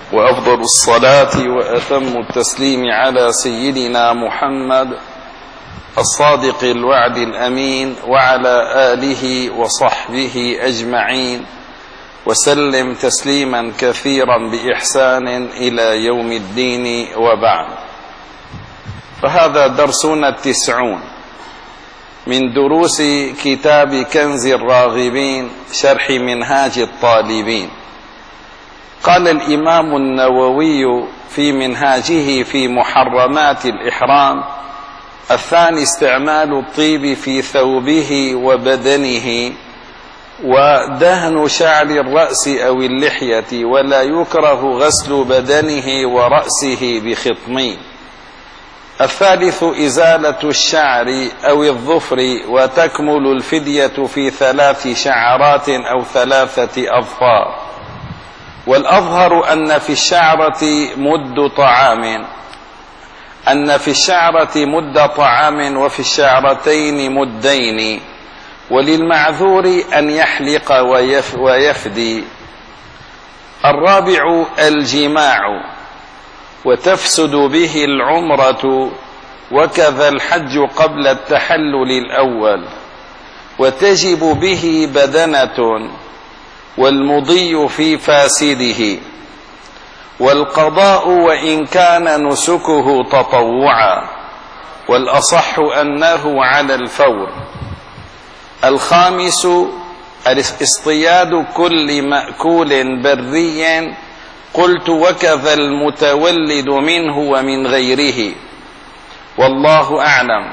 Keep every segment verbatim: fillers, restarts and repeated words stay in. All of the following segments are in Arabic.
وأفضل الصلاة وأتم التسليم على سيدنا محمد الصادق الوعد الأمين وعلى آله وصحبه أجمعين وسلم تسليما كثيرا بإحسان إلى يوم الدين، وبعد. فهذا درسنا التسعون من دروس كتاب كنز الراغبين شرح منهاج الطالبين. قال الإمام النووي في منهاجه في محرمات الإحرام: الثاني استعمال الطيب في ثوبه وبدنه، ودهن شعر الرأس أو اللحية، ولا يكره غسل بدنه ورأسه بخطمين. الثالث إزالة الشعر أو الظفر، وتكمل الفدية في ثلاث شعرات أو ثلاثة أظفار. والأظهر أن في الشعرة مد طعام أن في الشعرة مد طعام وفي الشعرتين مدين، وللمعذور أن يحلق ويف ويفدي. الرابع الجماع، وتفسد به العمرة، وكذا الحج قبل التحلل الأول، وتجب به بدنة، والمضي في فاسده، والقضاء وإن كان نسكه تطوعا، والأصح أنه على الفور. الخامس اصطياد كل مأكول بري، قلت وكذا المتولد منه ومن غيره، والله أعلم.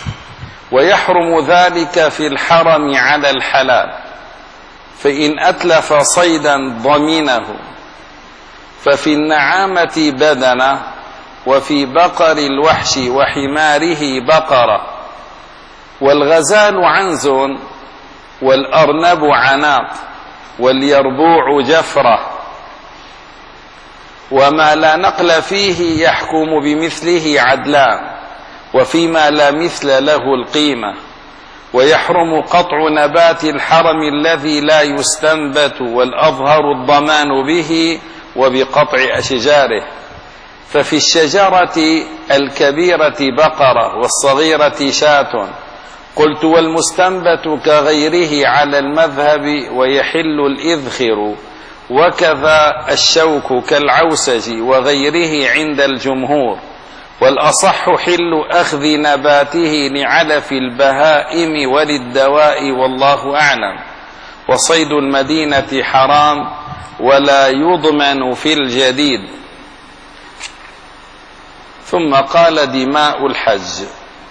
ويحرم ذلك في الحرم على الحلال، فإن أتلف صيدا ضمنه. ففي النعامة بدنة، وفي بقر الوحش وحماره بقرة، والغزال عنز، والأرنب عناق، واليربوع جفرة. وما لا نقل فيه يحكم بمثله عدلان، وفيما لا مثل له القيمة. ويحرم قطع نبات الحرم الذي لا يستنبت، والأظهر الضمان به وبقطع أشجاره. ففي الشجرة الكبيرة بقرة، والصغيرة شاة. قلت والمستنبت كغيره على المذهب، ويحل الإذخر، وكذا الشوك كالعوسج وغيره عند الجمهور. والأصح حل أخذ نباته لعلف البهائم وللدواء، والله أعلم. وصيد المدينة حرام، ولا يضمن في الجديد. ثم قال دماء الحج.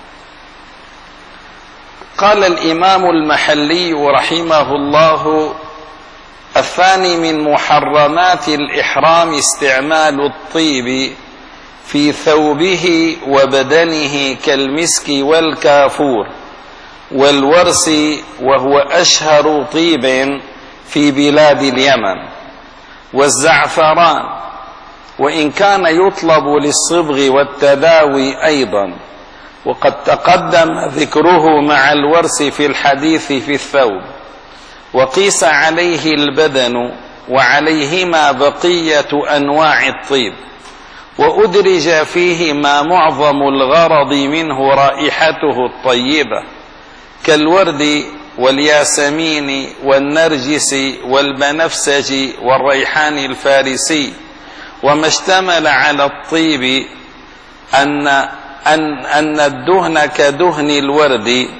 قال الإمام المحلي رحمه الله: الثاني من محرمات الإحرام استعمال الطيب في ثوبه وبدنه، كالمسك والكافور والورس، وهو أشهر طيب في بلاد اليمن، والزعفران، وإن كان يطلب للصبغ والتداوي أيضا، وقد تقدم ذكره مع الورس في الحديث في الثوب. وقيس عليه البدن، وعليهما بقية أنواع الطيب، وأدرج فيه ما معظم الغرض منه رائحته الطيبة، كالورد والياسمين والنرجس والبنفسج والريحان الفارسي. وما اشتمل على الطيب أن, أن, أن الدهن كدهن الورد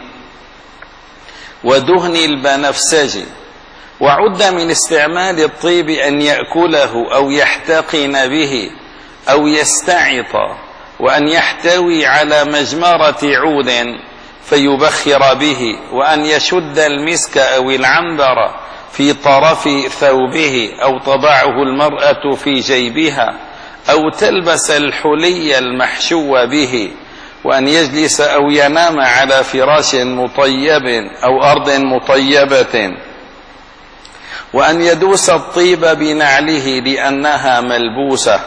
ودهن البنفسج. وعد من استعمال الطيب أن يأكله أو يحتقن به أو يستعط، وأن يحتوي على مجمرة عود فيبخر به، وأن يشد المسك أو العنبر في طرف ثوبه، أو تضعه المرأة في جيبها، أو تلبس الحلي المحشو به، وأن يجلس أو ينام على فراش مطيب أو أرض مطيبة، وأن يدوس الطيب بنعله لأنها ملبوسة.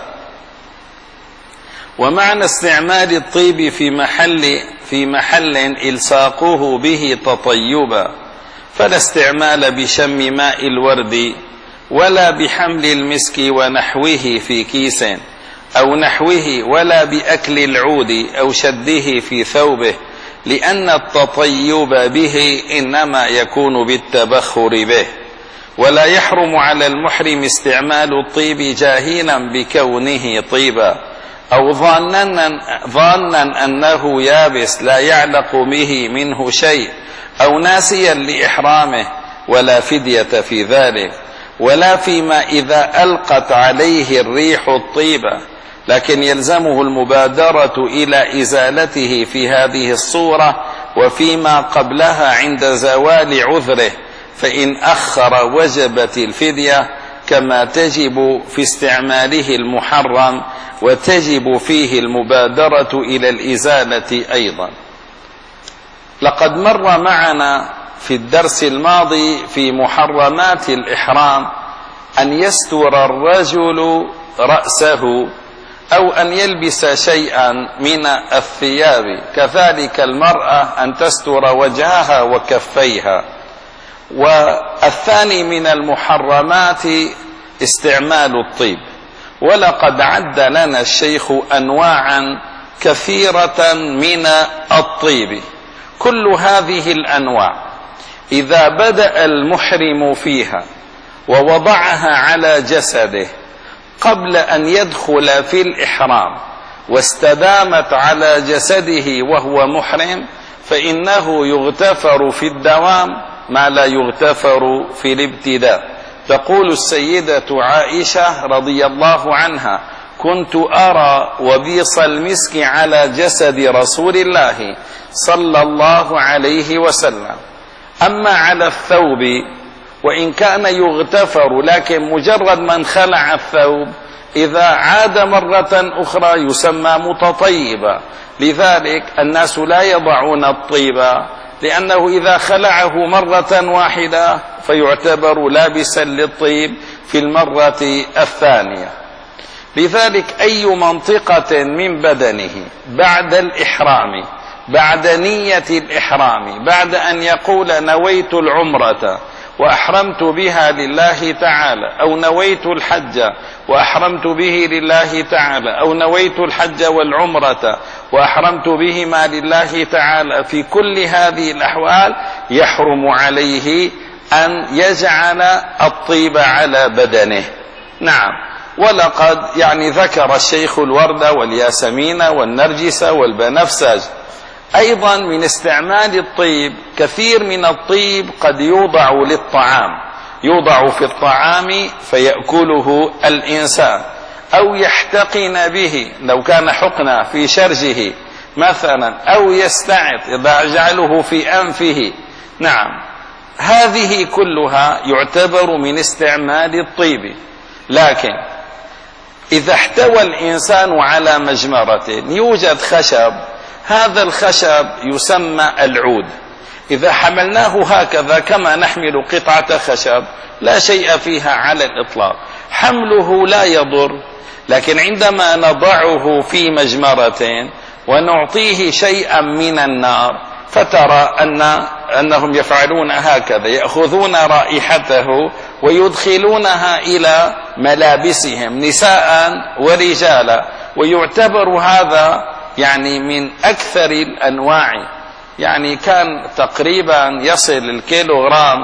ومعنى استعمال الطيب في محل في محل إلصاقه به تطيبا، فلا استعمال بشم ماء الورد ولا بحمل المسك ونحوه في كيس أو نحوه، ولا بأكل العود أو شده في ثوبه، لأن التطيب به إنما يكون بالتبخر به. ولا يحرم على المحرم استعمال الطيب جاهلا بكونه طيبا، أو ظانا ظانا أنه يابس لا يعلق به منه شيء، أو ناسيا لإحرامه، ولا فدية في ذلك. ولا فيما إذا ألقت عليه الريح الطيبة، لكن يلزمه المبادرة إلى إزالته في هذه الصورة وفيما قبلها عند زوال عذره، فإن أخر وجبت الفدية، كما تجب في استعماله المحرم وتجب فيه المبادرة إلى الإزالة أيضا. لقد مر معنا في الدرس الماضي في محرمات الإحرام أن يستر الرجل رأسه أو أن يلبس شيئا من الثياب، كذلك المرأة أن تستر وجهها وكفيها. والثاني من المحرمات استعمال الطيب، ولقد عد لنا الشيخ أنواعا كثيرة من الطيب. كل هذه الأنواع إذا بدأ المحرم فيها ووضعها على جسده قبل أن يدخل في الإحرام واستدامت على جسده وهو محرم، فإنه يغتفر في الدوام ما لا يغتفر في الابتداء. تقول السيدة عائشة رضي الله عنها: كنت أرى وبيص المسك على جسد رسول الله صلى الله عليه وسلم. أما على الثوب وإن كان يغتفر، لكن مجرد من خلع الثوب إذا عاد مرة أخرى يسمى متطيبا. لذلك الناس لا يضعون الطيب، لأنه إذا خلعه مرة واحدة فيعتبر لابسا للطيب في المرة الثانية. لذلك أي منطقة من بدنه بعد الإحرام، بعد نية الإحرام، بعد أن يقول نويت العمرة وأحرمت بها لله تعالى، أو نويت الحج وأحرمت به لله تعالى، أو نويت الحج والعمرة وأحرمت بهما لله تعالى، في كل هذه الأحوال يحرم عليه أن يجعل الطيب على بدنه. نعم، ولقد يعني ذكر الشيخ الورد والياسمين والنرجس والبنفسج. أيضا من استعمال الطيب، كثير من الطيب قد يوضع للطعام، يوضع في الطعام فيأكله الإنسان، أو يحتقن به لو كان حقنة في شرجه مثلا، أو يستعط إذا جعله في أنفه. نعم، هذه كلها يعتبر من استعمال الطيب. لكن إذا احتوى الإنسان على مجمرة يوجد خشب، هذا الخشب يسمى العود. إذا حملناه هكذا كما نحمل قطعة خشب لا شيء فيها على الإطلاق، حمله لا يضر. لكن عندما نضعه في مجمرة ونعطيه شيئا من النار، فترى أن أنهم يفعلون هكذا، يأخذون رائحته ويدخلونها إلى ملابسهم نساء ورجالا، ويعتبر هذا يعني من أكثر الأنواع. يعني كان تقريبا يصل الكيلوغرام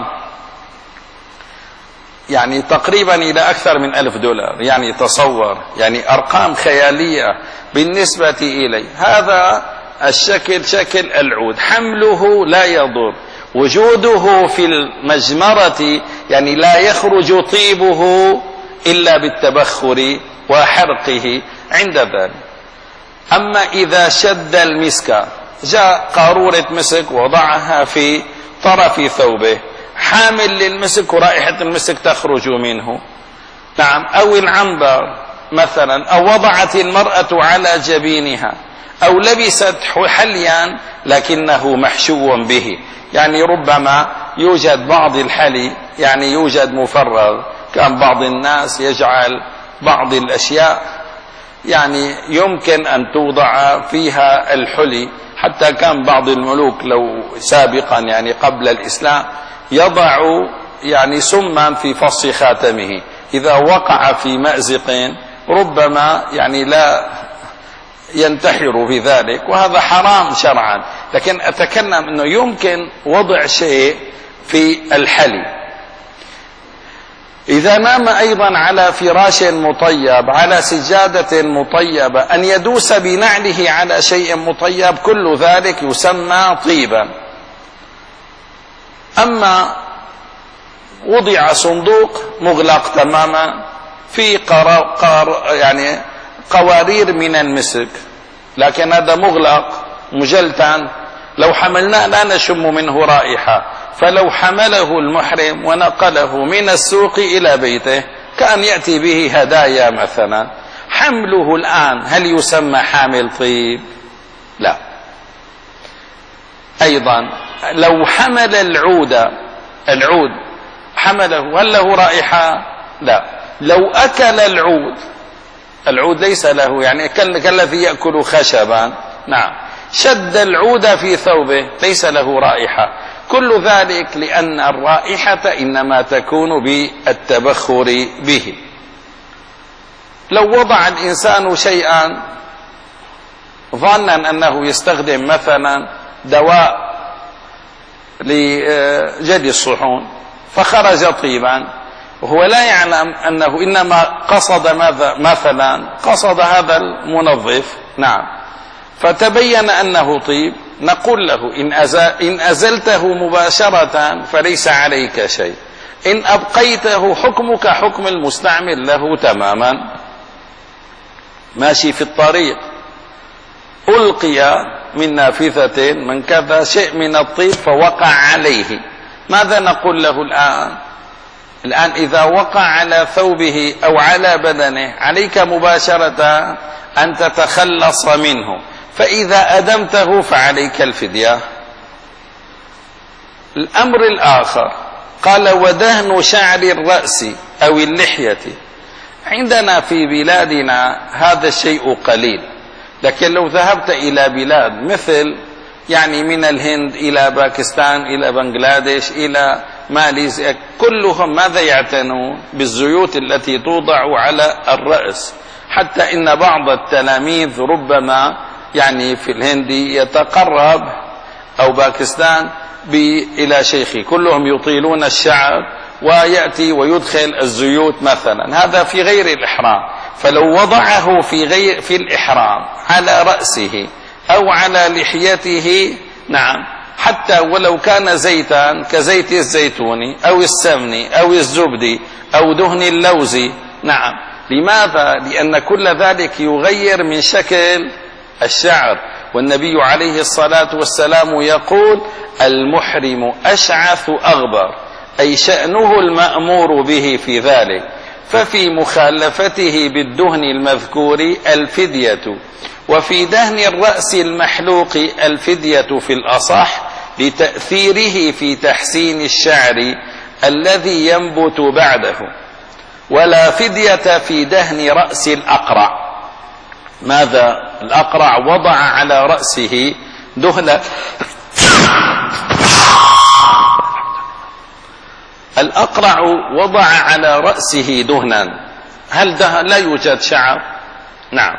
يعني تقريبا إلى أكثر من ألف دولار. يعني تصور، يعني أرقام خيالية بالنسبة إليه. هذا الشكل شكل العود، حمله لا يضر، وجوده في المجمرة يعني لا يخرج طيبه إلا بالتبخر وحرقه عند ذلك. أما إذا شد المسك، جاء قارورة مسك وضعها في طرف ثوبه، حامل للمسك ورائحة المسك تخرج منه، نعم، أو العنبر مثلا، أو وضعت المرأة على جبينها، أو لبست حليا لكنه محشو به، يعني ربما يوجد بعض الحلي يعني يوجد مفرغ، كان بعض الناس يجعل بعض الأشياء يعني يمكن أن توضع فيها الحلي. حتى كان بعض الملوك لو سابقا يعني قبل الإسلام يضع يعني سما في فص خاتمه، إذا وقع في مأزق ربما يعني لا ينتحر في ذلك، وهذا حرام شرعا. لكن أتكلم أنه يمكن وضع شيء في الحلي. إذا نام أيضا على فراش مطيب، على سجادة مطيبة، أن يدوس بنعله على شيء مطيب، كل ذلك يسمى طيبا. أما وضع صندوق مغلق تماما في قرار قار يعني قوارير من المسك، لكن هذا مغلق مجلتان، لو حملناه لا نشم منه رائحة، فلو حمله المحرم ونقله من السوق إلى بيته كأن يأتي به هدايا مثلا، حمله الآن هل يسمى حامل طيب؟ لا. أيضا لو حمل العود العود حمله هل له رائحة؟ لا. لو أكل العود، العود ليس له يعني كالذي يأكل خشبا، نعم، شد العود في ثوبه ليس له رائحة. كل ذلك لأن الرائحة إنما تكون بالتبخر به. لو وضع الإنسان شيئا ظنا أنه يستخدم مثلا دواء لجد الصحون فخرج طيبا، وهو لا يعلم أنه إنما قصد ماذا، مثلا قصد هذا المنظف، نعم، فتبين أنه طيب، نقول له إن, إن أزلته مباشرة فليس عليك شيء، إن أبقيته حكمك حكم المستعمل له تماما. ماشي في الطريق ألقي من نافذة من كذا شيء من الطيب فوقع عليه، ماذا نقول له الآن؟ الآن إذا وقع على ثوبه أو على بدنه عليك مباشرة أن تتخلص منه، فإذا أدمته فعليك الفدية. الأمر الآخر قال ودهن شعر الرأس أو اللحية. عندنا في بلادنا هذا الشيء قليل، لكن لو ذهبت إلى بلاد مثل يعني من الهند إلى باكستان إلى بنغلاديش إلى ماليزيا، كلهم ماذا يعتنون؟ بالزيوت التي توضع على الرأس، حتى إن بعض التلاميذ ربما يعني في الهند يتقرب أو باكستان إلى شيخي، كلهم يطيلون الشعر ويأتي ويدخل الزيوت مثلا، هذا في غير الإحرام. فلو وضعه في غير في الإحرام على رأسه أو على لحيته، نعم، حتى ولو كان زيتا كزيت الزيتون أو السمن أو الزبد أو دهن اللوز، نعم. لماذا؟ لأن كل ذلك يغير من شكل الشعر، والنبي عليه الصلاة والسلام يقول المحرم أشعث أغبر، أي شأنه المأمور به في ذلك، ففي مخالفته بالدهن المذكور الفدية، وفي دهن الرأس المحلوق الفدية في الأصح لتأثيره في تحسين الشعر الذي ينبت بعده، ولا فدية في دهن رأس الأقرع. ماذا؟ الأقرع وضع على رأسه دهن الأقرع وضع على رأسه دهنا، هل ده لا يوجد شعر؟ نعم.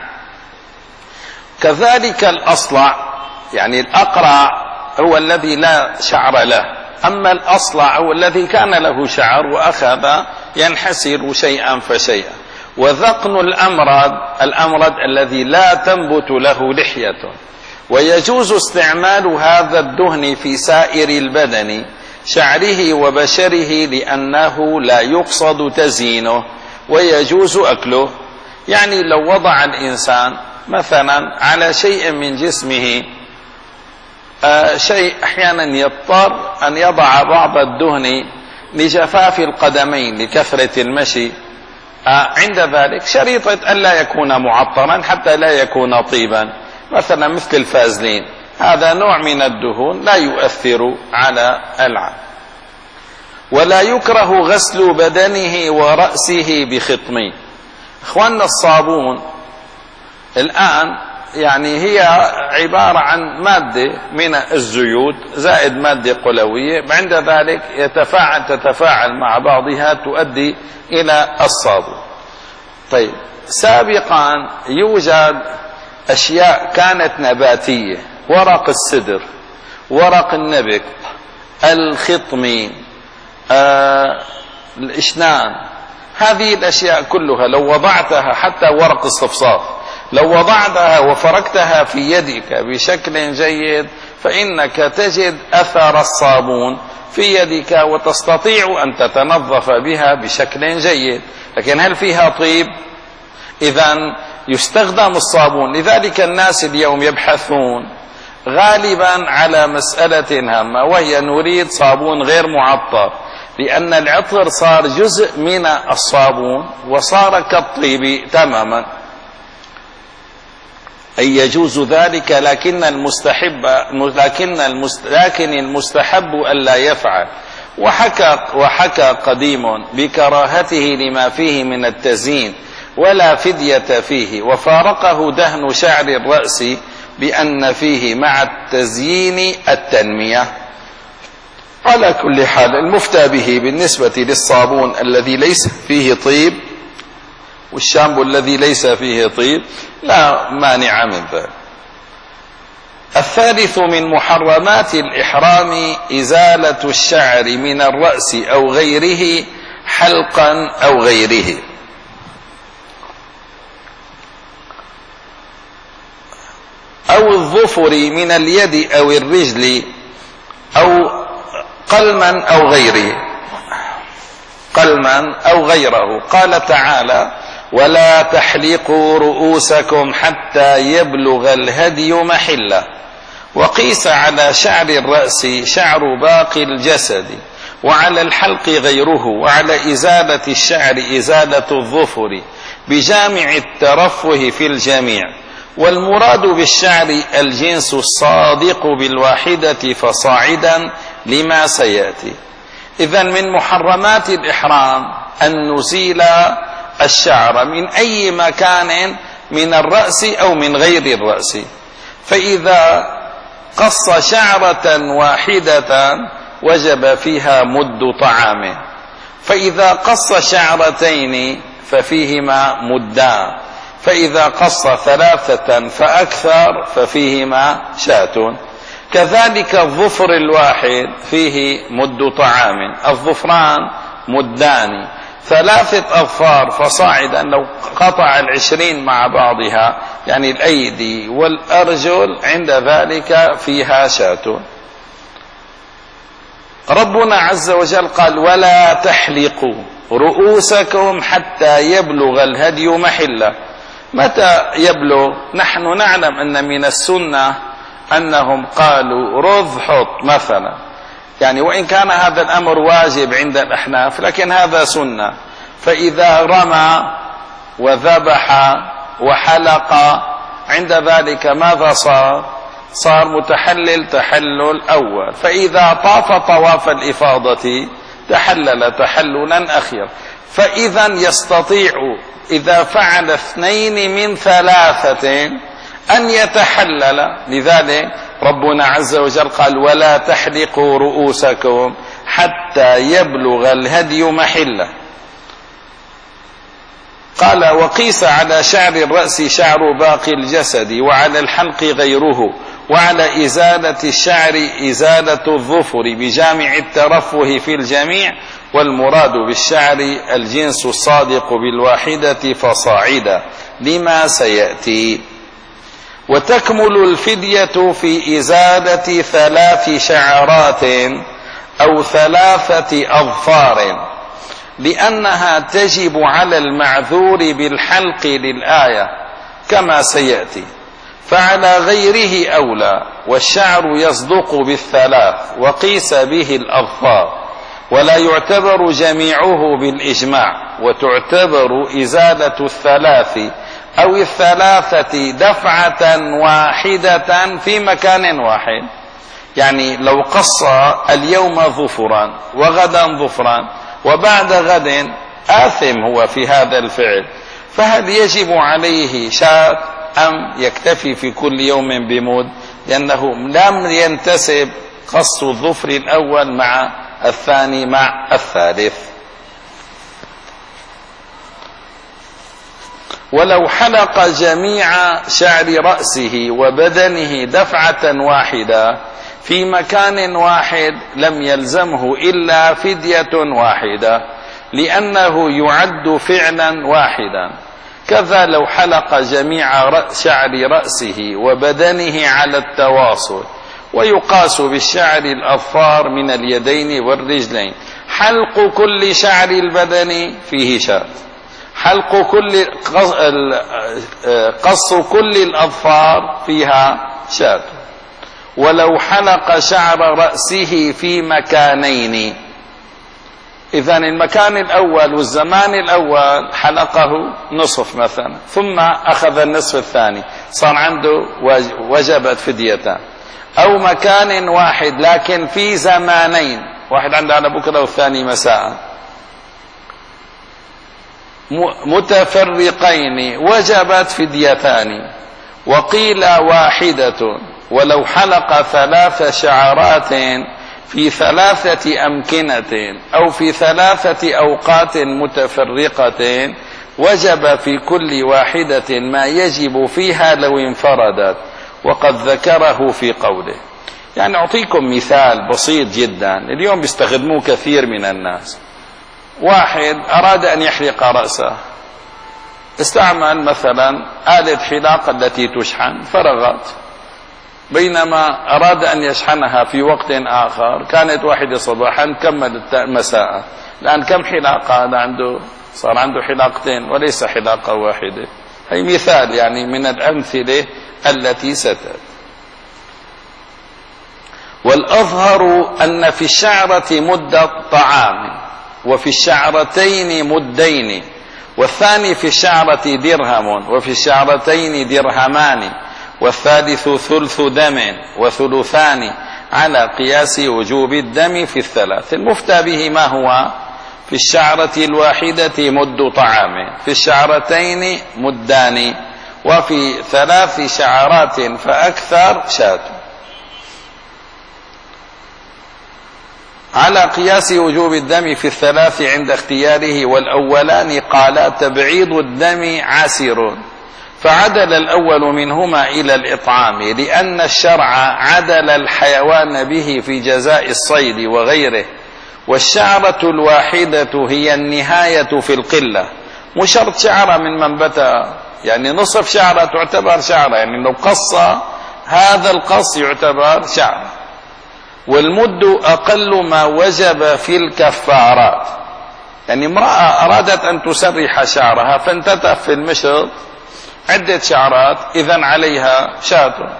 كذلك الأصلع، يعني الأقرع هو الذي لا شعر له، أما الأصلع هو الذي كان له شعر وأخذ ينحسر شيئا فشيئا. وذقن الأمرد، الأمرد الذي لا تنبت له لحية، ويجوز استعمال هذا الدهن في سائر البدن شعره وبشره لأنه لا يقصد تزيينه، ويجوز أكله. يعني لو وضع الإنسان مثلا على شيء من جسمه آه شيء أحيانا يضطر أن يضع بعض الدهن لجفاف القدمين لكثرة المشي، آه عند ذلك شريطة أن لا يكون معطرا حتى لا يكون طيبا، مثلا مثل الفازلين، هذا نوع من الدهون لا يؤثر على العين. ولا يكره غسل بدنه ورأسه بخطم. اخواننا الصابون الآن يعني هي عبارة عن مادة من الزيوت زائد مادة قلوية، عند ذلك يتفاعل تتفاعل مع بعضها تؤدي إلى الصابون. طيب سابقا يوجد أشياء كانت نباتية، ورق السدر، ورق النبق، الخطمي، آه الإشنان، هذه الأشياء كلها لو وضعتها، حتى ورق الصفصاف، لو وضعتها وفركتها في يدك بشكل جيد فإنك تجد أثر الصابون في يدك وتستطيع أن تتنظف بها بشكل جيد. لكن هل فيها طيب؟ إذن يستخدم الصابون. لذلك الناس اليوم يبحثون غالبا على مسألة هامة، وهي نريد صابون غير معطر، لأن العطر صار جزء من الصابون وصار كالطيب تماما. أي يجوز ذلك، لكن المستحب لكن المست لكن المستحب ألا يفعل. وحكى وحكى قديم بكراهته لما فيه من التزيين ولا فدية فيه، وفارقه دهن شعر الرأس بأن فيه مع التزيين التنمية. على كل حال المفتى به بالنسبة للصابون الذي ليس فيه طيب والشامبو الذي ليس فيه طيب لا مانع من ذلك. الثالث من محرمات الإحرام إزالة الشعر من الرأس أو غيره حلقا أو غيره. أو الظفر من اليد أو الرجل أو قلما أو غيره قلما أو غيره. قال تعالى: ولا تحلقوا رؤوسكم حتى يبلغ الهدي محله. وقيس على شعر الرأس شعر باقي الجسد، وعلى الحلق غيره، وعلى إزالة الشعر إزالة الظفر بجامع الترفه في الجميع. والمراد بالشعر الجنس الصادق بالواحدة فصاعدا لما سيأتي. إذن من محرمات الإحرام أن نزيل الشعر من أي مكان من الرأس أو من غير الرأس. فإذا قص شعرة واحدة وجب فيها مد طعام، فإذا قص شعرتين ففيهما مدان، فإذا قص ثلاثة فأكثر ففيهما شاة. كذلك الظفر الواحد فيه مد طعام، الظفران مدان، ثلاثة أظفار فصاعدا لو قطع العشرين مع بعضها، يعني الأيدي والأرجل، عند ذلك فيها شاة. ربنا عز وجل قال: ولا تحلقوا رؤوسكم حتى يبلغ الهدي محله. متى يبلغ؟ نحن نعلم أن من السنة أنهم قالوا رض حط مثلا، يعني وإن كان هذا الأمر واجب عند الأحناف لكن هذا سنة. فإذا رمى وذبح وحلق عند ذلك ماذا صار؟ صار متحلل تحلل أول. فإذا طاف طواف الإفاضة تحلل تحللا أخير. فإذا يستطيع إذا فعل اثنين من ثلاثة أن يتحلل. لذلك ربنا عز وجل قال: ولا تحلقوا رؤوسكم حتى يبلغ الهدي محله. قال: وقيس على شعر الرأس شعر باقي الجسد، وعلى الحلق غيره، وعلى إزالة الشعر إزالة الظفر بجامع الترفه في الجميع. والمراد بالشعر الجنس الصادق بالواحدة فصاعدا لما سيأتي. وتكمل الفدية في إزالة ثلاث شعرات أو ثلاثة أظفار، لأنها تجب على المعذور بالحلق للآية كما سيأتي، فعلى غيره أولى. والشعر يصدق بالثلاث وقيس به الأظفار، ولا يعتبر جميعه بالإجماع، وتعتبر إزالة الثلاث أو الثلاثة دفعة واحدة في مكان واحد. يعني لو قص اليوم ظفرا وغدا ظفرا وبعد غد آثم هو في هذا الفعل، فهل يجب عليه شاة أم يكتفي في كل يوم بمد؟ لأنه لم ينتسب قص الظفر الأول مع الثاني مع الثالث. ولو حلق جميع شعر رأسه وبدنه دفعة واحدة في مكان واحد لم يلزمه إلا فدية واحدة، لأنه يعد فعلا واحدا. كذا لو حلق جميع شعر رأسه وبدنه على التواصل، ويقاس بالشعر الأظفار من اليدين والرجلين. حلق كل شعر البدن فيه شاة، حلق كل قص كل الأظفار فيها شاة. ولو حلق شعر رأسه في مكانين، إذن المكان الأول والزمان الأول حلقه نصف مثلا، ثم أخذ النصف الثاني، صار عنده وجبت فديتان. أو مكان واحد لكن في زمانين، واحد عنده على بكرة والثاني مساء، متفرقين وجبت فديتان. وقيل واحدة. ولو حلق ثلاث شعرات في ثلاثة أمكنة أو في ثلاثة أوقات متفرقة وجب في كل واحدة ما يجب فيها لو انفردت، وقد ذكره في قوله. يعني أعطيكم مثال بسيط جدا اليوم بيستخدموه كثير من الناس. واحد أراد أن يحلق رأسه، استعمل مثلا آلة حلاقة التي تشحن فرغت، بينما أراد أن يشحنها في وقت آخر كانت واحدة صباحا كملت مساء. الآن كم حلاقة هذا عنده؟ صار عنده حلاقتين وليس حلاقة واحدة. هي مثال يعني من الأمثلة التي ستأتي. والأظهر أن في الشعرة مدة طعام، وفي الشعرتين مدين، والثاني في الشعرة درهم، وفي الشعرتين درهمان، والثالث ثلث دم وثلثان، على قياس وجوب الدم في الثلاث. المفتى به ما هو؟ في الشعرة الواحدة مد طعام، في الشعرتين مدان، وفي ثلاث شعرات فأكثر شاة، على قياس وجوب الدم في الثلاث عند اختياره. والأولان قالا تبعيض الدم عسر، فعدل الأول منهما إلى الإطعام، لأن الشرع عدل الحيوان به في جزاء الصيد وغيره. والشعرة الواحدة هي النهاية في القلة، مش شرط شعرة من منبتها، يعني نصف شعرة تعتبر شعرة، يعني لو قص هذا القص يعتبر شعرة. والمد أقل ما وجب في الكفارات، يعني امرأة أرادت أن تسرح شعرها فانتتف في المشط عدة شعرات، إذن عليها شاة.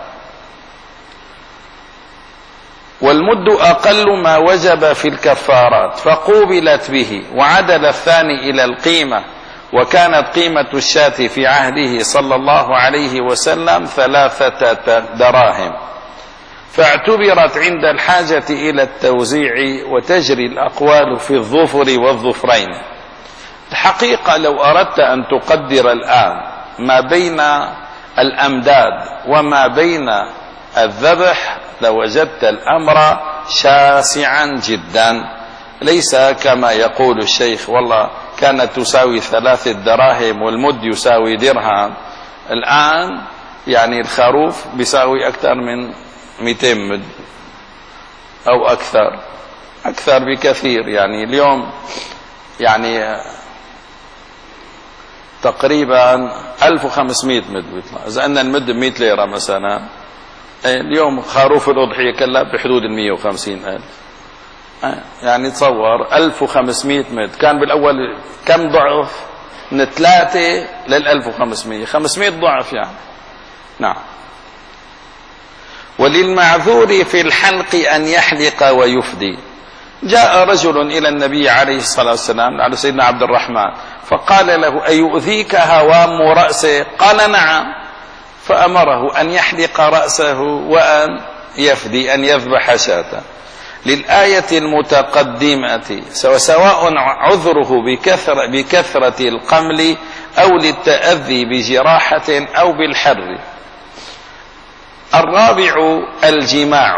والمد أقل ما وجب في الكفارات فقوبلت به، وعدل الثاني إلى القيمة، وكانت قيمة الشاة في عهده صلى الله عليه وسلم ثلاثة دراهم، فاعتبرت عند الحاجة إلى التوزيع، وتجري الأقوال في الظفر والظفرين. الحقيقة لو أردت أن تقدر الآن ما بين الأمداد وما بين الذبح لوجدت الأمر شاسعا جدا، ليس كما يقول الشيخ والله كانت تساوي ثلاثة دراهم والمد يساوي درهم. الآن يعني الخروف بيساوي أكثر من مئتين مد أو أكثر، أكثر بكثير. يعني اليوم يعني تقريبا ألف وخمسمائة مد بيطلع، إذا أن المد مئة ليرة مثلا، اليوم خروف الأضحية كلها بحدود المئة وخمسين ألف. يعني تصور ألف وخمسمائة مد، كان بالأول كم ضعف؟ من ثلاثة للألف وخمسمائة، خمسمائة ضعف يعني. نعم. وللمعذور في الحلق أن يحلق ويفدي. جاء رجل إلى النبي عليه الصلاة والسلام على سيدنا عبد الرحمن فقال له أيؤذيك هوام رأسه؟ قال نعم، فأمره أن يحلق رأسه وأن يفدي، أن يذبح شاة، للآية المتقدمة، سواء عذره بكثرة, بكثرة القمل أو للتأذي بجراحة أو بالحر. الرابع الجماع.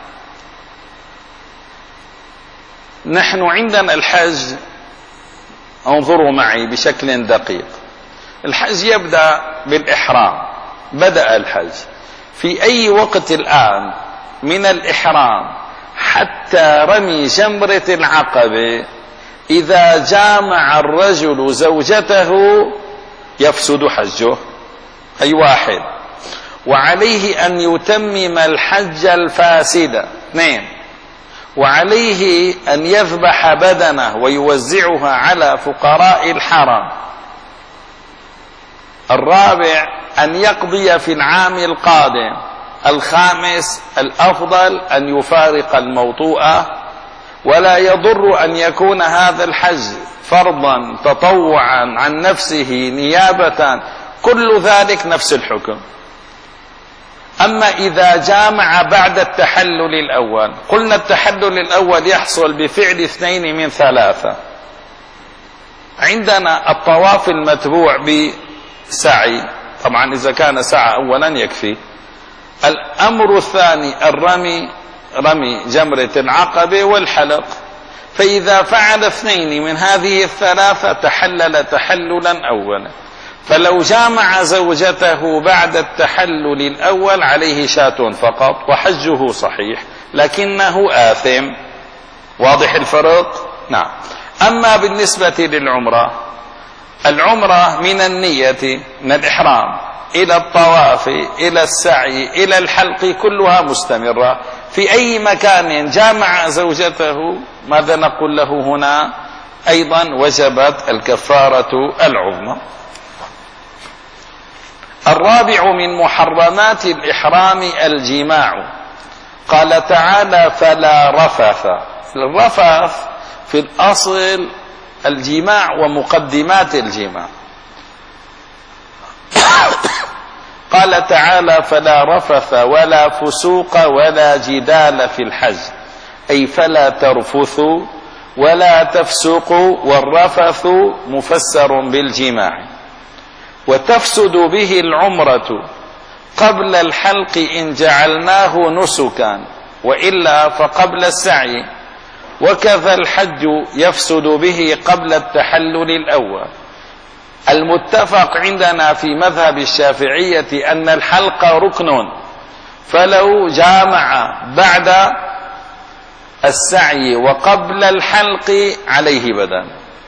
نحن عندنا الحج، انظروا معي بشكل دقيق. الحج يبدأ بالإحرام، بدأ الحج في أي وقت الآن من الإحرام حتى رمي جمرة العقبة، إذا جامع الرجل زوجته يفسد حجه، أي واحد، وعليه أن يتمم الحج الفاسد. اثنين، وعليه أن يذبح بدنه ويوزعها على فقراء الحرم. الرابع أن يقضي في العام القادم. الخامس الأفضل أن يفارق الموطوءة، ولا يضر أن يكون هذا الحج فرضا تطوعا عن نفسه نيابة، كل ذلك نفس الحكم. أما إذا جامع بعد التحلل الأول، قلنا التحلل الأول يحصل بفعل اثنين من ثلاثة. عندنا الطواف المتبوع بسعي، طبعا إذا كان سعى أولا يكفي. الأمر الثاني الرمي، رمي جمرة العقبة والحلق. فإذا فعل اثنين من هذه الثلاثة تحلل تحللا أولا. فلو جامع زوجته بعد التحلل الأول عليه شاة فقط وحجه صحيح، لكنه آثم. واضح الفرق؟ نعم. أما بالنسبة للعمرة، العمرة من النية، من الإحرام إلى الطواف إلى السعي إلى الحلق كلها مستمرة. في أي مكان جامع زوجته ماذا نقول له هنا؟ أيضا وجبت الكفارة العظمى. الرابع من محرمات الإحرام الجماع. قال تعالى فلا رفث. الرفث في الأصل الجماع ومقدمات الجماع. قال تعالى فلا رفث ولا فسوق ولا جدال في الحج، أي فلا ترفثوا ولا تفسقوا. والرفث مفسر بالجماع. وتفسد به العمرة قبل الحلق إن جعلناه نسكا، وإلا فقبل السعي. وكذا الحج يفسد به قبل التحلل الأول. المتفق عندنا في مذهب الشافعية أن الحلق ركن، فلو جامع بعد السعي وقبل الحلق عليه بدن.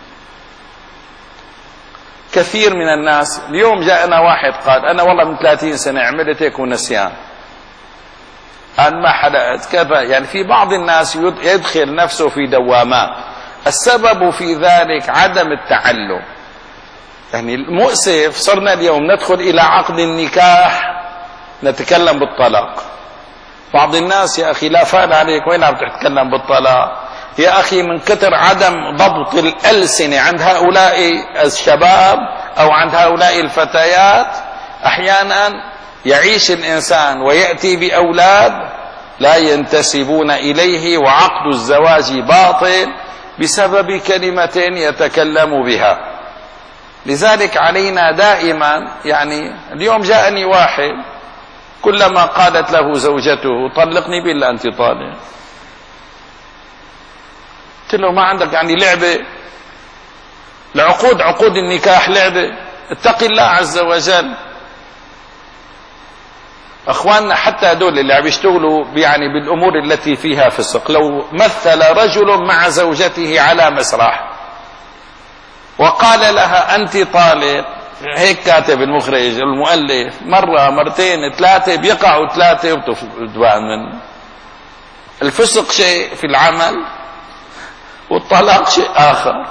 كثير من الناس اليوم جاءنا واحد قال أنا والله من ثلاثين سنة عملت هيك ونسيان، أنا ما حلقت كذا. يعني في بعض الناس يدخل نفسه في دوامات، السبب في ذلك عدم التعلم. يعني المؤسف صرنا اليوم ندخل إلى عقد النكاح نتكلم بالطلاق. بعض الناس يا أخي لا فال عليك، وين عم تتكلم بالطلاق يا أخي؟ من كتر عدم ضبط الألسنة عند هؤلاء الشباب أو عند هؤلاء الفتيات، أحيانا يعيش الإنسان ويأتي بأولاد لا ينتسبون إليه، وعقد الزواج باطل بسبب كلمة يتكلم بها. لذلك علينا دائما، يعني اليوم جاءني واحد كلما قالت له زوجته طلقني بالله أنت طالق، قلت له ما عندك يعني لعبة؟ العقود عقود النكاح لعبة؟ اتق الله عز وجل. اخواننا حتى هدول اللي عم يشتغلوا يعني بالامور التي فيها فسق، لو مثل رجل مع زوجته على مسرح وقال لها انت طالق، هيك كاتب المخرج المؤلف، مرة مرتين ثلاثة، بيقعوا ثلاثة وتبان منه. الفسق شيء في العمل والطلاق شيء آخر.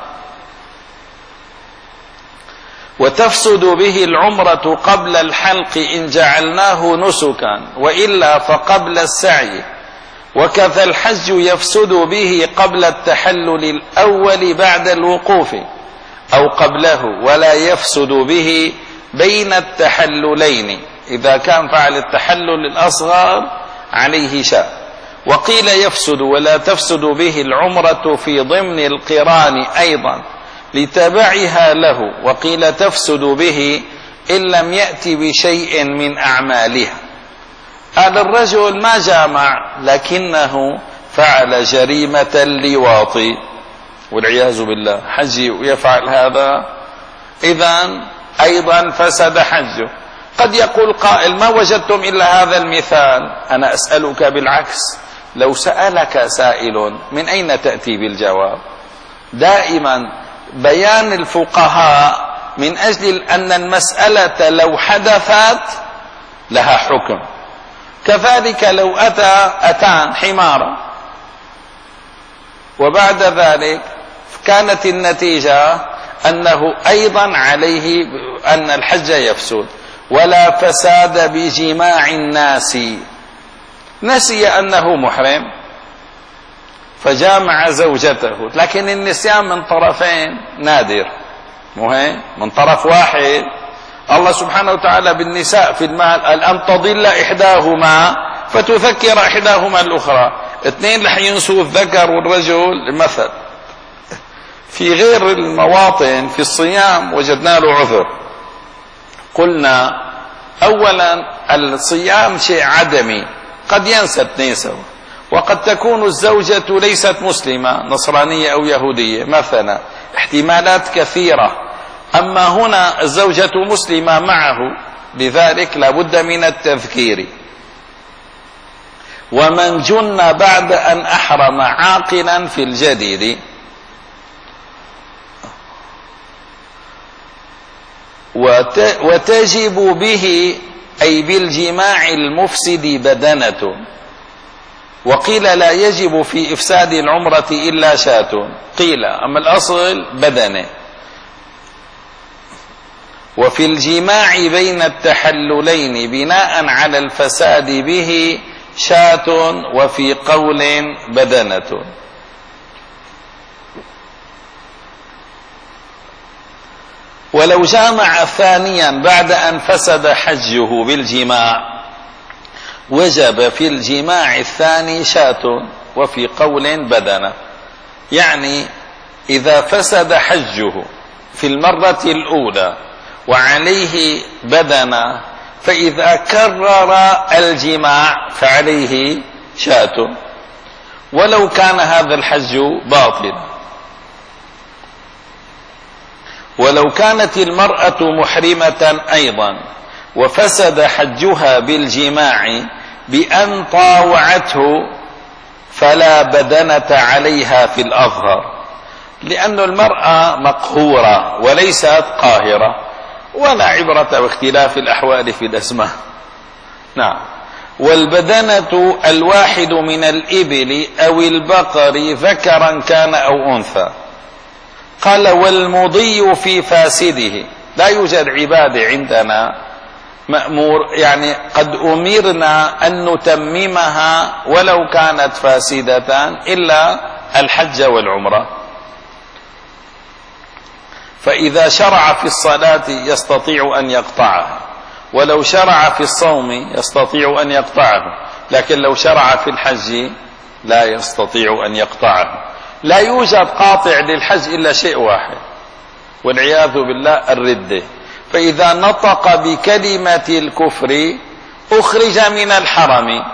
وتفسد به العمرة قبل الحلق إن جعلناه نسكا، وإلا فقبل السعي. وكذا الحج يفسد به قبل التحلل الأول بعد الوقوف أو قبله، ولا يفسد به بين التحللين. إذا كان فعل التحلل الأصغر عليه شاء. وقيل يفسد ولا تفسد به العمرة في ضمن القران أيضا، لتبعها له، وقيل تفسد به إن لم يأتي بشيء من أعمالها. هذا الرجل ما جامع لكنه فعل جريمة اللواط والعياذ بالله، حجي ويفعل هذا، إذن أيضا فسد حجه. قد يقول قائل ما وجدتم إلا هذا المثال. أنا أسألك بالعكس، لو سألك سائل من أين تأتي بالجواب؟ دائما بيان الفقهاء من أجل أن المسألة لو حدثت لها حكم. كذلك لو أتى أتان حمارا وبعد ذلك كانت النتيجة أنه أيضا عليه أن الحج يفسد، ولا فساد بجماع الناس، نسي أنه محرم فجامع زوجته، لكن النسيان من طرفين نادر، مهم من طرف واحد. الله سبحانه وتعالى بالنساء في المال أن تضل إحداهما فتذكر إحداهما الأخرى، اثنين رح ينسوا الذكر والرجل مثل. في غير المواطن في الصيام وجدنا له عذر. قلنا أولا الصيام شيء عدمي، قد ينسى اثنين سوا، وقد تكون الزوجة ليست مسلمة، نصرانية أو يهودية مثلا، احتمالات كثيرة. أما هنا الزوجة مسلمة معه، لذلك لابد من التذكير. ومن جن بعد أن أحرم عاقلا في الجديد، وتجب به أي بالجماع المفسد بدنة. وقيل لا يجب في إفساد العمرة إلا شاة، قيل أما الأصل بدنه. وفي الجماع بين التحللين بناء على الفساد به شاة، وفي قول بدنة. ولو جامع ثانيا بعد أن فسد حجه بالجماع وجب في الجماع الثاني شاة، وفي قول بدنة. يعني إذا فسد حجه في المرة الأولى وعليه بدنة، فإذا كرر الجماع فعليه شاة، ولو كان هذا الحج باطلا. ولو كانت المرأة محرمة أيضا وفسد حجها بالجماع بأن طاوعته فلا بدنة عليها في الأظهر، لأن المرأة مقهورة وليست قاهرة، ولا عبرة باختلاف الأحوال في الأسماء. نعم. والبدنة الواحد من الإبل أو البقر ذكرا كان أو أنثى. قال والمضي في فاسده، لا يوجد عبادة عندنا مأمور، يعني قد أمرنا أن نتممها ولو كانت فاسدة إلا الحج والعمرة. فإذا شرع في الصلاة يستطيع أن يقطعها، ولو شرع في الصوم يستطيع أن يقطعه، لكن لو شرع في الحج لا يستطيع أن يقطعه. لا يوجد قاطع للحج إلا شيء واحد، والعياذ بالله الردة. فإذا نطق بكلمة الكفر أخرج من الحرم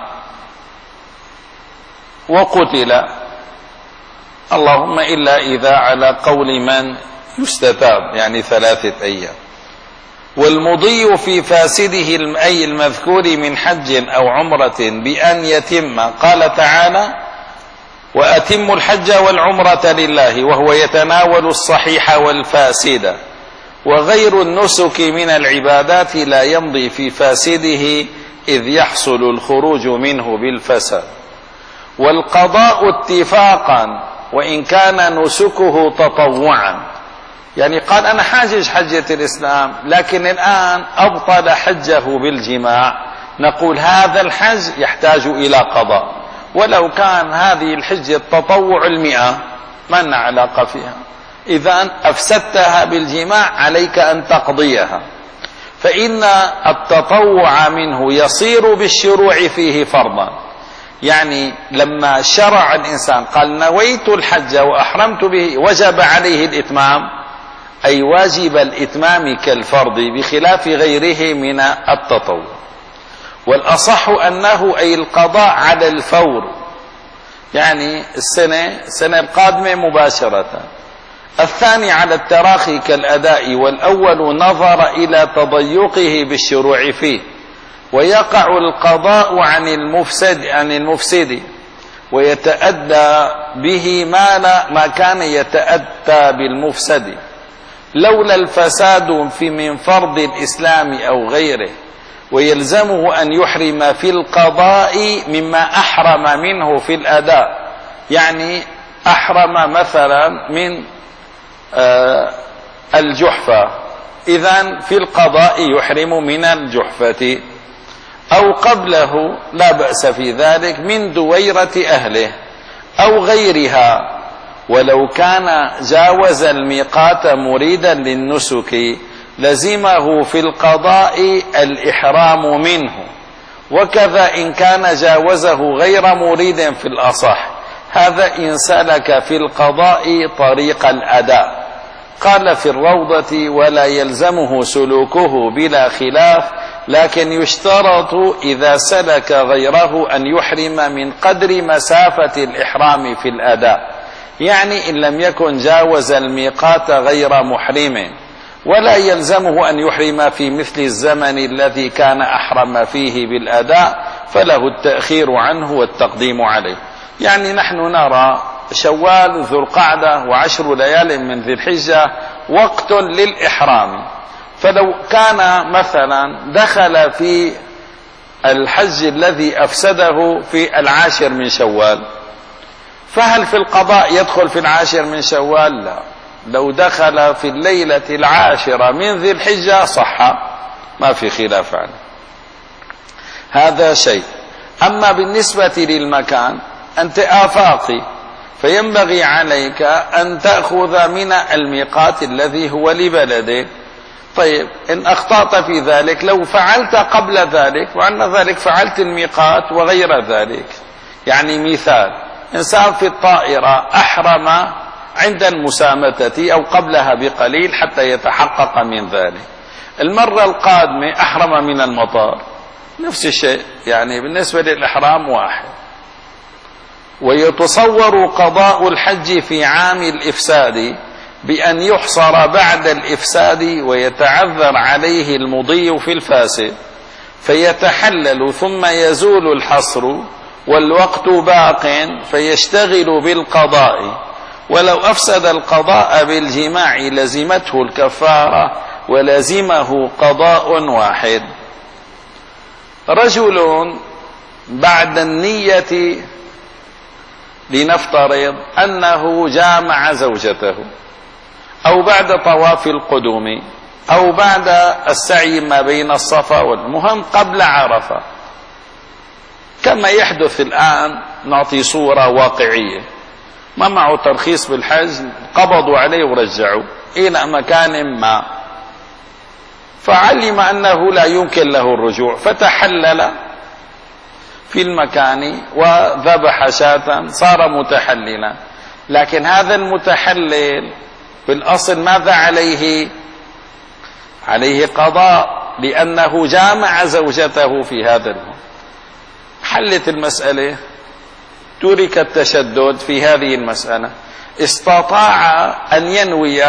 وقتل، اللهم إلا إذا على قول من يستتاب، يعني ثلاثة أيام. والمضي في فاسده أي المذكور من حج أو عمرة بأن يتم، قال تعالى وأتم الحج والعمرة لله، وهو يتناول الصحيح والفاسد. وغير النسك من العبادات لا يمضي في فاسده إذ يحصل الخروج منه بالفساد. والقضاء اتفاقا وإن كان نسكه تطوعا، يعني قال أنا حاجج حجة الإسلام لكن الآن أبطل حجه بالجماع، نقول هذا الحج يحتاج إلى قضاء، ولو كان هذه الحجة التطوع المئة ما لنا علاقة فيها. إذا أفسدتها بالجماع عليك أن تقضيها، فإن التطوع منه يصير بالشروع فيه فرضا. يعني لما شرع الإنسان قال نويت الحج وأحرمت به وجب عليه الإتمام، أي واجب الإتمام كالفرض بخلاف غيره من التطوع. والأصح أنه أي القضاء على الفور، يعني السنة السنة القادمة مباشرة. الثاني على التراخي كالأداء، والأول نظر إلى تضيقه بالشروع فيه، ويقع القضاء عن المفسد عن المفسد ويتأدى به ما لا ما كان يتأتى بالمفسد، لولا الفساد في من فرض الإسلام أو غيره، ويلزمه أن يحرم في القضاء مما أحرم منه في الأداء. يعني أحرم مثلا من آه الجحفة، إذن في القضاء يحرم من الجحفة، أو قبله لا بأس في ذلك من دويرة أهله أو غيرها، ولو كان جاوز الميقات مريدا للنسك لزمه في القضاء الإحرام منه، وكذا إن كان جاوزه غير مريد في الأصح، هذا إن سلك في القضاء طريق الأداء. قال في الروضة: ولا يلزمه سلوكه بلا خلاف، لكن يشترط إذا سلك غيره أن يحرم من قدر مسافة الإحرام في الأداء، يعني إن لم يكن جاوز الميقات غير محرم، ولا يلزمه أن يحرم في مثل الزمن الذي كان أحرم فيه بالأداء، فله التأخير عنه والتقديم عليه. يعني نحن نرى شوال ذو القعدة وعشر ليال من ذي الحجة وقت للإحرام، فلو كان مثلا دخل في الحج الذي أفسده في العاشر من شوال، فهل في القضاء يدخل في العاشر من شوال؟ لا. لو دخل في الليلة العاشرة من ذي الحجة صح، ما في خلاف عنه. هذا شيء. أما بالنسبة للمكان، أنت آفاقي، فينبغي عليك أن تأخذ من الميقات الذي هو لبلدك. طيب إن أخطأت في ذلك، لو فعلت قبل ذلك وعن ذلك فعلت الميقات وغير ذلك. يعني مثال: إنسان في الطائرة أحرم عند المسامتة أو قبلها بقليل حتى يتحقق من ذلك، المرة القادمة أحرم من المطار، نفس الشيء، يعني بالنسبة للإحرام واحد. ويتصور قضاء الحج في عام الإفساد بأن يحصر بعد الإفساد ويتعذر عليه المضي في الفاسد، فيتحلل ثم يزول الحصر والوقت باق فيشتغل بالقضاء، ولو أفسد القضاء بالجماع لزمته الكفارة ولزمه قضاء واحد. رجل بعد النية، لنفترض أنه جامع زوجته، أو بعد طواف القدوم، أو بعد السعي ما بين الصفا والمهم قبل عرفة، كما يحدث الآن. نعطي صورة واقعية: ما معه ترخيص بالحج، قبضوا عليه ورجعوا إلى مكان ما، فعلم أنه لا يمكن له الرجوع، فتحلل في المكان وذبح شاة، صار متحللا. لكن هذا المتحلل بالأصل ماذا عليه؟ عليه قضاء، لأنه جامع زوجته في هذا اليوم. حلت المسألة، ترك التشدد في هذه المسألة. استطاع أن ينوي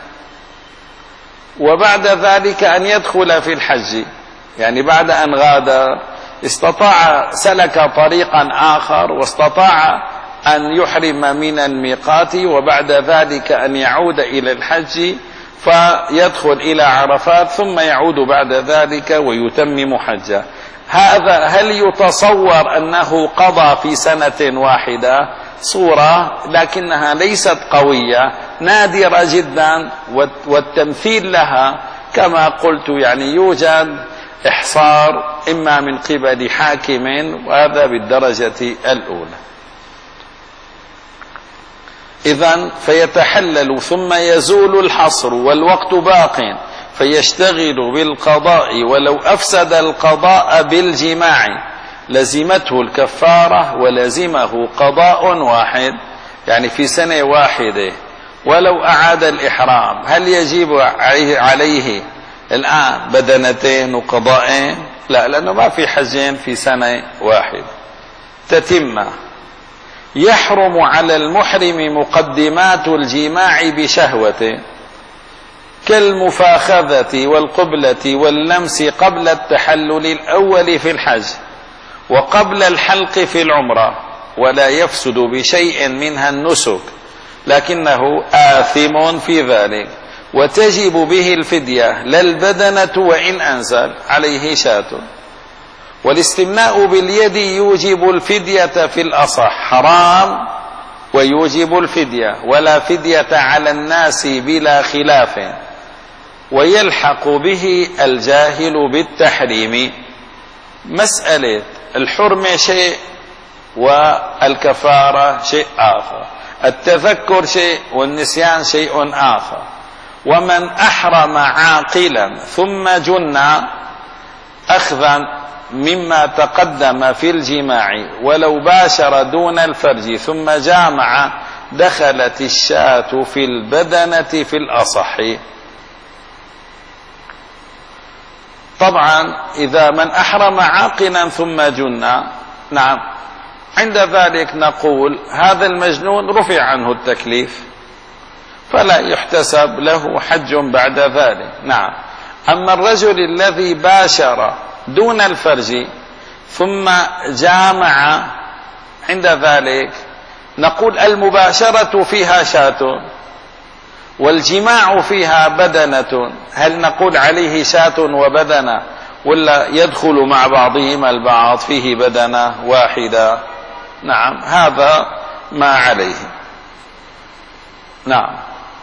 وبعد ذلك أن يدخل في الحج، يعني بعد أن غادر استطاع سلك طريقا آخر، واستطاع أن يحرم من الميقات وبعد ذلك أن يعود إلى الحج فيدخل إلى عرفات ثم يعود بعد ذلك ويتمم حجه. هذا هل يتصور أنه قضى في سنة واحدة؟ صورة، لكنها ليست قوية، نادرة جدا، والتمثيل لها كما قلت يعني يوجد إحصار إما من قبل حاكم، وهذا بالدرجة الأولى. إذن فيتحلل ثم يزول الحصر والوقت باق فيشتغل بالقضاء، ولو أفسد القضاء بالجماع لزمته الكفارة ولزمه قضاء واحد، يعني في سنة واحدة ولو أعاد الإحرام هل يجب عليه الآن بدنتين وقضاءين؟ لا، لأنه ما في حجين في سنة واحدة. تتمة: يحرم على المحرم مقدمات الجماع بشهوة كالمفاخذة والقبلة واللمس قبل التحلل الأول في الحج وقبل الحلق في العمرة، ولا يفسد بشيء منها النسك، لكنه آثم في ذلك، وتجب به الفدية لا البدنة وإن أنزل عليه شاة. والاستمناء باليد يوجب الفدية في الأصح، حرام ويوجب الفدية، ولا فدية على الناس بلا خلاف، ويلحق به الجاهل بالتحريم. مسألة الحرمة شيء والكفارة شيء آخر، التذكر شيء والنسيان شيء آخر. ومن أحرم عاقلا ثم جن أخذا مما تقدم في الجماع ولو باشر دون الفرج ثم جامع دخلت الشاة في البدنة في الأصح. طبعا إذا من أحرم عاقلا ثم جن، نعم، عند ذلك نقول هذا المجنون رفع عنه التكليف فلا يحتسب له حج بعد ذلك. نعم. أما الرجل الذي باشر دون الفرج ثم جامع، عند ذلك نقول المباشرة فيها شاة والجماع فيها بدنة، هل نقول عليه شاة وبدنة ولا يدخل مع بعضهما البعض فيه بدنة واحدة؟ نعم، هذا ما عليه. نعم،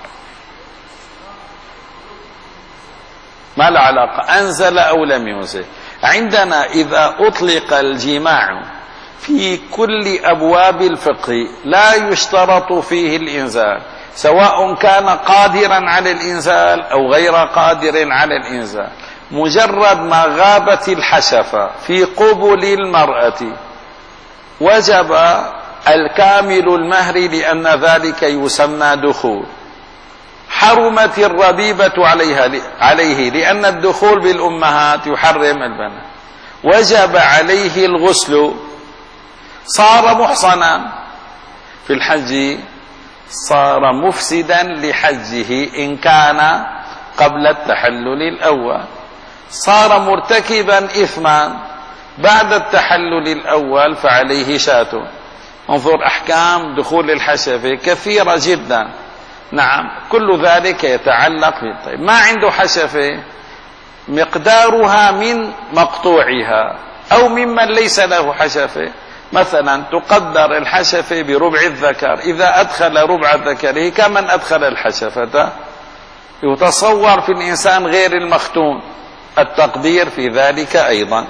ما العلاقة أنزل أو لم ينزل؟ عندنا إذا أطلق الجماع في كل أبواب الفقه لا يشترط فيه الإنزال، سواء كان قادرا على الإنزال أو غير قادر على الإنزال، مجرد ما غابت الحشفة في قبل المرأة وجب الكامل المهر، لأن ذلك يسمى دخول. حرمت الربيبة عليها عليه لأن الدخول بالأمهات يحرم البنات، وجب عليه الغسل، صار محصنا في الحج، صار مفسدا لحجه إن كان قبل التحلل الأول، صار مرتكبا إثما بعد التحلل الأول فعليه شاة. انظر أحكام دخول الحشفة كثيرة جدا. نعم، كل ذلك يتعلق بالطيب. ما عنده حشفة مقدارها من مقطوعها أو ممن ليس له حشفة، مثلا تقدر الحشفة بربع الذكر، إذا أدخل ربع ذكره كمن أدخل الحشفة. يتصور في الإنسان غير المختون التقدير في ذلك أيضا.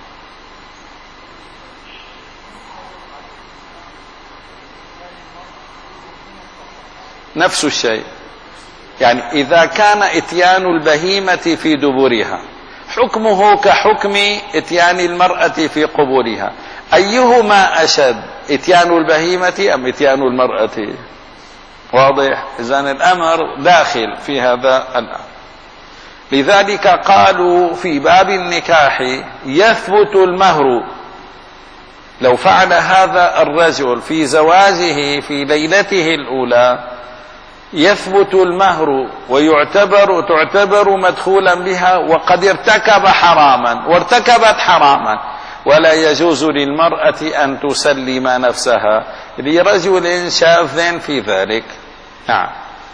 نفس الشيء، يعني إذا كان إتيان البهيمة في دبرها حكمه كحكم إتيان المرأة في قبورها، أيهما أشد، إتيان البهيمة أم إتيان المرأة؟ واضح؟ إذن الأمر داخل في هذا الأمر. لذلك قالوا في باب النكاح يثبت المهر. لو فعل هذا الرجل في زواجه في ليلته الأولى يثبت المهر ويعتبر تعتبر مدخولا بها، وقد ارتكب حراما وارتكبت حراما، ولا يجوز للمرأة أن تسلم نفسها لرجل شاذ في ذلك. نعم.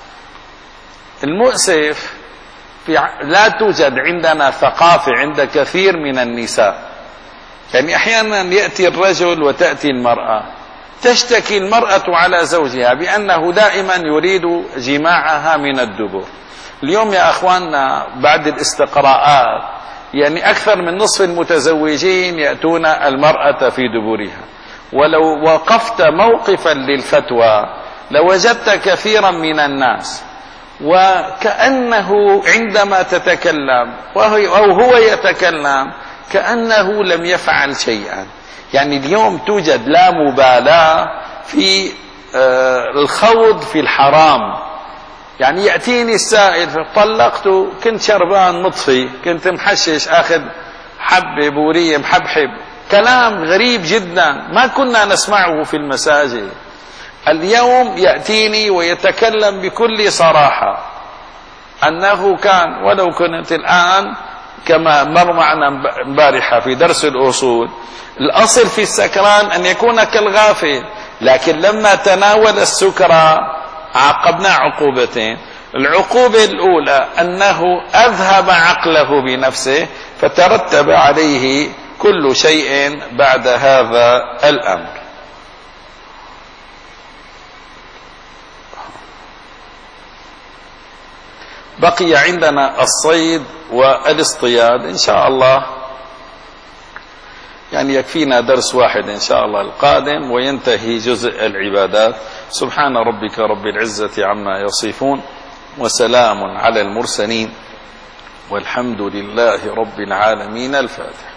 المؤسف في لا توجد عندنا ثقافة عند كثير من النساء، يعني أحيانا يأتي الرجل وتأتي المرأة، تشتكي المرأة على زوجها بأنه دائما يريد جماعها من الدبر. اليوم يا أخواننا بعد الاستقراءات يعني أكثر من نصف المتزوجين يأتون المرأة في دبرها، ولو وقفت موقفا للفتوى لوجدت كثيرا من الناس وكأنه عندما تتكلم أو هو يتكلم كأنه لم يفعل شيئا. يعني اليوم توجد لا مبالاة في الخوض في الحرام، يعني يأتيني السائل طلقته، كنت شربان مطفي، كنت محشش اخذ حبة بورية محبحب، كلام غريب جدا ما كنا نسمعه في المساجد. اليوم يأتيني ويتكلم بكل صراحة أنه كان، ولو كنت الآن كما مر معنا امبارحة في درس الأصول، الأصل في السكران أن يكون كالغافل، لكن لما تناول السكرى عاقبنا عقوبتين. العقوبة الأولى أنه أذهب عقله بنفسه، فترتب عليه كل شيء بعد هذا الأمر. بقي عندنا الصيد والاصطياد إن شاء الله، يعني يكفينا درس واحد إن شاء الله القادم وينتهي جزء العبادات. سبحان ربك رب العزة عما يصفون، وسلام على المرسلين، والحمد لله رب العالمين. الفاتح.